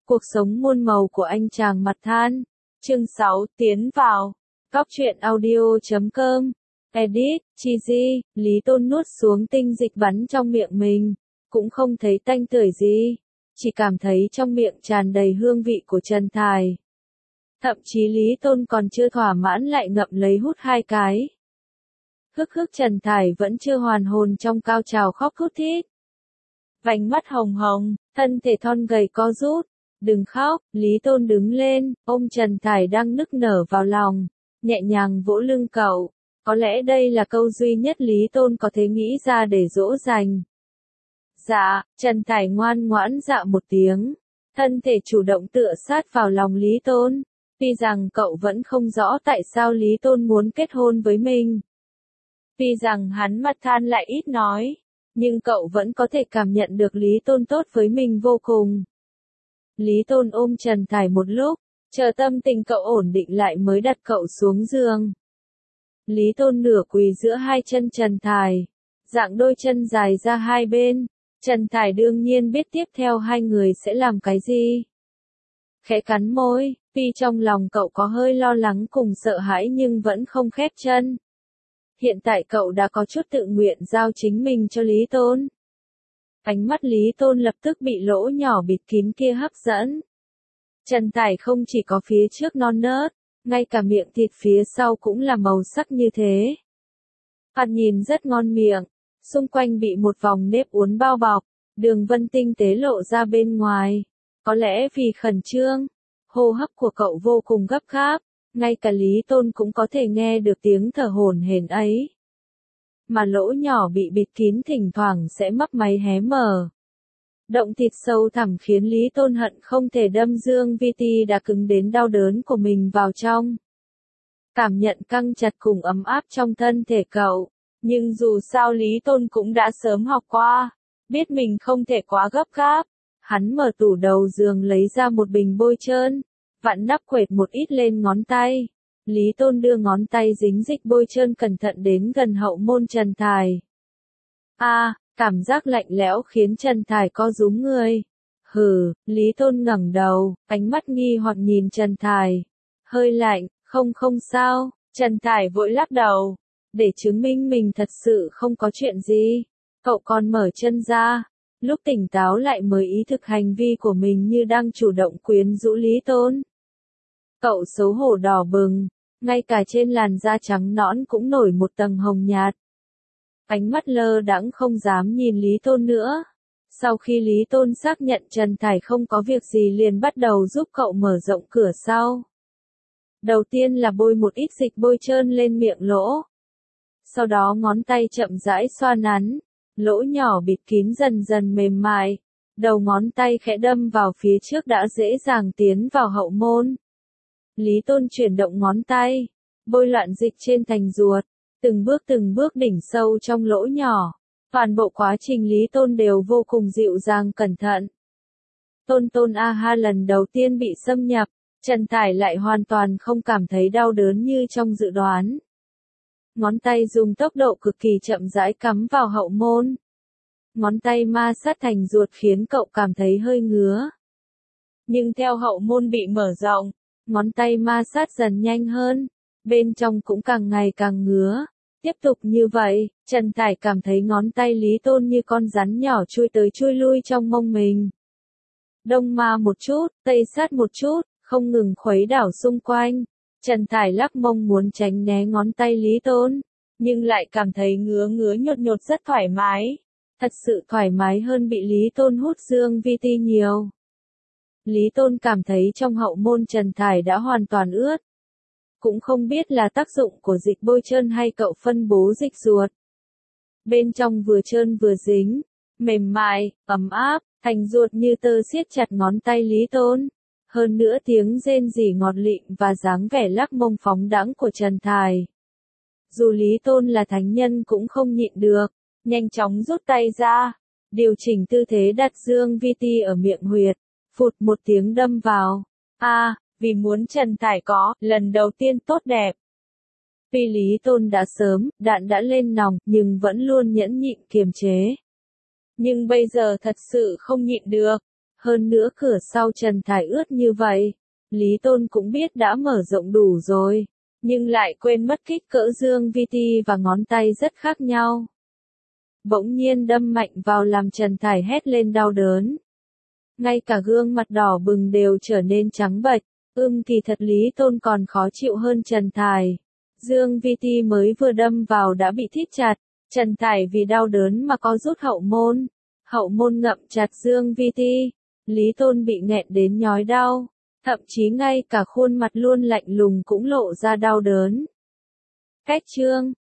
Cuộc sống muôn màu của anh chàng mặt than. Chương 6, tiến vào. Cóc truyện audio.com. Edit, Chizy, Lý Tôn nuốt xuống tinh dịch bắn trong miệng mình. Cũng không thấy tanh tưởi gì. Chỉ cảm thấy trong miệng tràn đầy hương vị của Trần Thải. Thậm chí Lý Tôn còn chưa thỏa mãn lại ngậm lấy hút 2 cái. Hức Trần Thải vẫn chưa hoàn hồn trong cao trào khóc thút thít. Vành mắt hồng hồng, thân thể thon gầy co rút. Đừng khóc, Lý Tôn đứng lên, ôm Trần Thải đang nức nở vào lòng, nhẹ nhàng vỗ lưng cậu. Có lẽ đây là câu duy nhất Lý Tôn có thể nghĩ ra để dỗ dành. Dạ, Trần Thải ngoan ngoãn dạ một tiếng, thân thể chủ động tựa sát vào lòng Lý Tôn. Tuy rằng cậu vẫn không rõ tại sao Lý Tôn muốn kết hôn với mình. Tuy rằng hắn mặt than lại ít nói, nhưng cậu vẫn có thể cảm nhận được Lý Tôn tốt với mình vô cùng. Lý Tôn ôm Trần Thải một lúc, chờ tâm tình cậu ổn định lại mới đặt cậu xuống giường. Lý Tôn nửa quỳ giữa hai chân Trần Thải, dạng đôi chân dài ra hai bên. Trần Thải đương nhiên biết tiếp theo hai người sẽ làm cái gì. Khẽ cắn môi, tuy trong lòng cậu có hơi lo lắng cùng sợ hãi nhưng vẫn không khép chân. Hiện tại cậu đã có chút tự nguyện giao chính mình cho Lý Tôn. Ánh mắt Lý Tôn lập tức bị lỗ nhỏ bịt kín kia hấp dẫn. Trần Thải không chỉ có phía trước non nớt, ngay cả miệng thịt phía sau cũng là màu sắc như thế. Ăn nhìn rất ngon miệng, xung quanh bị một vòng nếp uốn bao bọc, đường vân tinh tế lộ ra bên ngoài. Có lẽ vì khẩn trương, hô hấp của cậu vô cùng gấp gáp, ngay cả Lý Tôn cũng có thể nghe được tiếng thở hổn hển ấy. Mà lỗ nhỏ bị bịt kín thỉnh thoảng sẽ mấp máy hé mở. Động thịt sâu thẳm khiến Lý Tôn hận không thể đâm dương vi ti đã cứng đến đau đớn của mình vào trong. Cảm nhận căng chặt cùng ấm áp trong thân thể cậu, nhưng dù sao Lý Tôn cũng đã sớm học qua, biết mình không thể quá gấp gáp. Hắn mở tủ đầu giường lấy ra một bình bôi trơn, vặn nắp quệt một ít lên ngón tay. Lý Tôn đưa ngón tay dính dịch bôi trơn cẩn thận đến gần hậu môn Trần Thải. Cảm giác lạnh lẽo khiến Trần Thải co rúm người. Hừ, Lý Tôn ngẩng đầu, ánh mắt nghi hoặc nhìn Trần Thải. Hơi lạnh, không sao, Trần Thải vội lắc đầu. Để chứng minh mình thật sự không có chuyện gì, cậu còn mở chân ra. Lúc tỉnh táo lại mới ý thức hành vi của mình như đang chủ động quyến rũ Lý Tôn. Cậu xấu hổ đỏ bừng, ngay cả trên làn da trắng nõn cũng nổi một tầng hồng nhạt. Ánh mắt lơ đãng không dám nhìn Lý Tôn nữa. Sau khi Lý Tôn xác nhận Trần Thải không có việc gì liền bắt đầu giúp cậu mở rộng cửa sau. Đầu tiên là bôi một ít dịch bôi trơn lên miệng lỗ. Sau đó ngón tay chậm rãi xoa nắn. Lỗ nhỏ bịt kín dần dần mềm mại, đầu ngón tay khẽ đâm vào phía trước đã dễ dàng tiến vào hậu môn. Lý Tôn chuyển động ngón tay, bôi loạn dịch trên thành ruột, từng bước đỉnh sâu trong lỗ nhỏ. Toàn bộ quá trình Lý Tôn đều vô cùng dịu dàng cẩn thận. Tôn ha lần đầu tiên bị xâm nhập, Trần Thải lại hoàn toàn không cảm thấy đau đớn như trong dự đoán. Ngón tay dùng tốc độ cực kỳ chậm rãi cắm vào hậu môn. Ngón tay ma sát thành ruột khiến cậu cảm thấy hơi ngứa. Nhưng theo hậu môn bị mở rộng, ngón tay ma sát dần nhanh hơn, bên trong cũng càng ngày càng ngứa. Tiếp tục như vậy, Trần Thải cảm thấy ngón tay Lý Tôn như con rắn nhỏ chui tới chui lui trong mông mình. Đông ma một chút, tây sát một chút, không ngừng khuấy đảo xung quanh. Trần Thải lắc mông muốn tránh né ngón tay Lý Tôn, nhưng lại cảm thấy ngứa nhột rất thoải mái. Thật sự thoải mái hơn bị Lý Tôn hút dương vi ti nhiều. Lý Tôn cảm thấy trong hậu môn Trần Thải đã hoàn toàn ướt. Cũng không biết là tác dụng của dịch bôi trơn hay cậu phân bố dịch ruột. Bên trong vừa trơn vừa dính, mềm mại, ấm áp, thành ruột như tơ siết chặt ngón tay Lý Tôn. Hơn nữa tiếng rên rỉ ngọt lịm và dáng vẻ lắc mông phóng đãng của Trần Thải. Dù Lý Tôn là thánh nhân cũng không nhịn được, nhanh chóng rút tay ra, điều chỉnh tư thế đặt dương vi ti ở miệng huyệt, phụt một tiếng đâm vào. Vì muốn Trần Thải có lần đầu tiên tốt đẹp. Tuy Lý Tôn đã sớm, đạn đã lên nòng, nhưng vẫn luôn nhẫn nhịn kiềm chế. Nhưng bây giờ thật sự không nhịn được. Hơn nữa cửa sau Trần Thải ướt như vậy, Lý Tôn cũng biết đã mở rộng đủ rồi, nhưng lại quên mất kích cỡ Dương Vi Ti và ngón tay rất khác nhau. Bỗng nhiên đâm mạnh vào làm Trần Thải hét lên đau đớn. Ngay cả gương mặt đỏ bừng đều trở nên trắng bệch, kỳ thật Lý Tôn còn khó chịu hơn Trần Thải. Dương Vi Ti mới vừa đâm vào đã bị thít chặt, Trần Thải vì đau đớn mà có rút hậu môn ngậm chặt Dương Vi Ti, Lý Tôn bị nghẹn đến nhói đau, thậm chí ngay cả khuôn mặt luôn lạnh lùng cũng lộ ra đau đớn. Cách chương